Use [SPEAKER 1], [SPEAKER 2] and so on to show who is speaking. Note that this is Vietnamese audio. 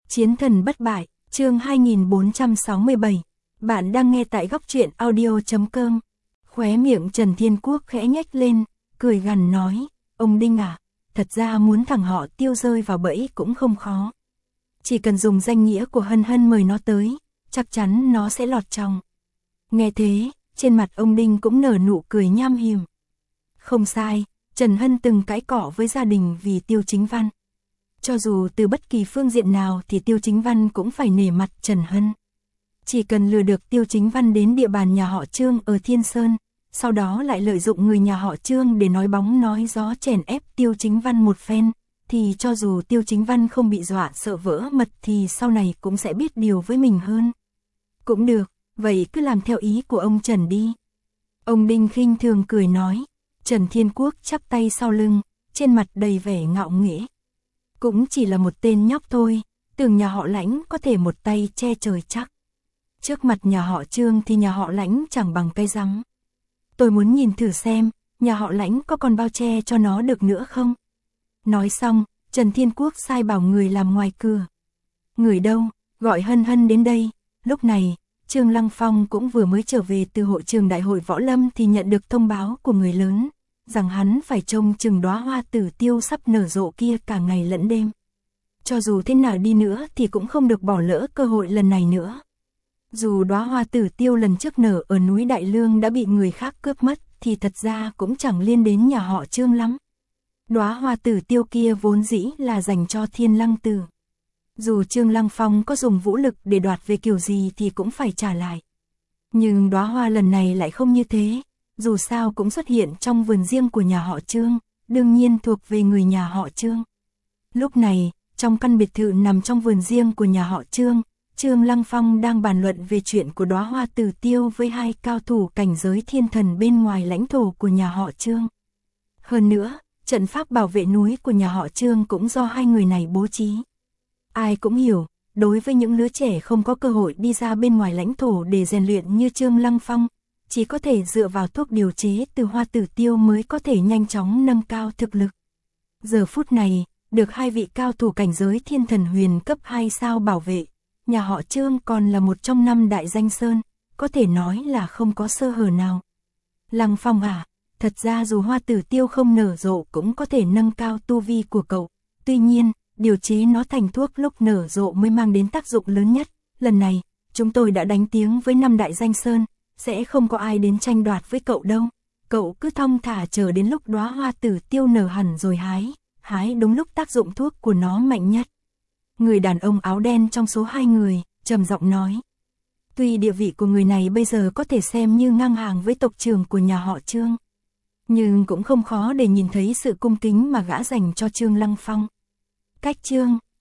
[SPEAKER 1] Chiến thần bất bại, chương 2467. Bạn đang nghe tại góc truyện audio.com. Khóe miệng Trần Thiên Quốc khẽ nhếch lên, cười gằn nói, ông Đinh à, thật ra muốn thằng họ Tiêu rơi vào bẫy cũng không khó. Chỉ cần dùng danh nghĩa của Hân Hân mời nó tới, chắc chắn nó sẽ lọt trong. Nghe thế, trên mặt ông Đinh cũng nở nụ cười nham hiểm. Không sai, Trần Hân từng cãi cọ với gia đình vì Tiêu Chính Văn. Cho dù từ bất kỳ phương diện nào thì Tiêu Chính Văn cũng phải nể mặt Trần Hân. Chỉ cần lừa được Tiêu Chính Văn đến địa bàn nhà họ Trương ở Thiên Sơn, sau đó lại lợi dụng người nhà họ Trương để nói bóng nói gió chèn ép Tiêu Chính Văn một phen, thì cho dù Tiêu Chính Văn không bị dọa sợ vỡ mật thì sau này cũng sẽ biết điều với mình hơn. Cũng được, vậy cứ làm theo ý của ông Trần đi. Ông Đinh khinh thường cười nói. Trần Thiên Quốc chắp tay sau lưng, trên mặt đầy vẻ ngạo nghễ. Cũng chỉ là một tên nhóc thôi, tưởng nhà họ Lãnh có thể một tay che trời chắc. Trước mặt nhà họ Trương thì nhà họ Lãnh chẳng bằng cây rắm. Tôi muốn nhìn thử xem, nhà họ Lãnh có còn bao che cho nó được nữa không? Nói xong, Trần Thiên Quốc sai bảo người làm ngoài cửa. Người đâu, gọi Hân Hân đến đây. Lúc này, Trương Lăng Phong cũng vừa mới trở về từ hội trường đại hội võ lâm thì nhận được thông báo của người lớn, rằng hắn phải trông chừng đóa hoa tử tiêu sắp nở rộ kia cả ngày lẫn đêm. Cho dù thế nào đi nữa thì cũng không được bỏ lỡ cơ hội lần này nữa. Dù đóa hoa tử tiêu lần trước nở ở núi Đại Lương đã bị người khác cướp mất thì thật ra cũng chẳng liên đến nhà họ Trương lắm. Đóa hoa tử tiêu kia vốn dĩ là dành cho Thiên Lăng Tử. Dù Trương Lăng Phong có dùng vũ lực để đoạt về kiểu gì thì cũng phải trả lại. Nhưng đóa hoa lần này lại không như thế. Dù sao cũng xuất hiện trong vườn riêng của nhà họ Trương, đương nhiên thuộc về người nhà họ Trương. Lúc này, trong căn biệt thự nằm trong vườn riêng của nhà họ Trương, Trương Lăng Phong đang bàn luận về chuyện của đóa hoa tử tiêu với hai cao thủ cảnh giới thiên thần bên ngoài lãnh thổ của nhà họ Trương. Hơn nữa, trận pháp bảo vệ núi của nhà họ Trương cũng do hai người này bố trí. Ai cũng hiểu, đối với những lứa trẻ không có cơ hội đi ra bên ngoài lãnh thổ để rèn luyện như Trương Lăng Phong, chỉ có thể dựa vào thuốc điều chế từ hoa tử tiêu mới có thể nhanh chóng nâng cao thực lực. Giờ phút này, được hai vị cao thủ cảnh giới thiên thần huyền cấp 2 sao bảo vệ, nhà họ Trương còn là một trong 5 đại danh sơn, có thể nói là không có sơ hở nào. Lăng Phong à, thật ra dù hoa tử tiêu không nở rộ cũng có thể nâng cao tu vi của cậu, tuy nhiên, điều chế nó thành thuốc lúc nở rộ mới mang đến tác dụng lớn nhất. Lần này, chúng tôi đã đánh tiếng với 5 đại danh sơn, sẽ không có ai đến tranh đoạt với cậu đâu. Cậu cứ thong thả chờ đến lúc đóa hoa tử tiêu nở hẳn rồi hái đúng lúc tác dụng thuốc của nó mạnh nhất. Người đàn ông áo đen trong số 2 người, trầm giọng nói. Tuy địa vị của người này bây giờ có thể xem như ngang hàng với tộc trưởng của nhà họ Trương, nhưng cũng không khó để nhìn thấy sự cung kính mà gã dành cho Trương Lăng Phong. Cách Trương,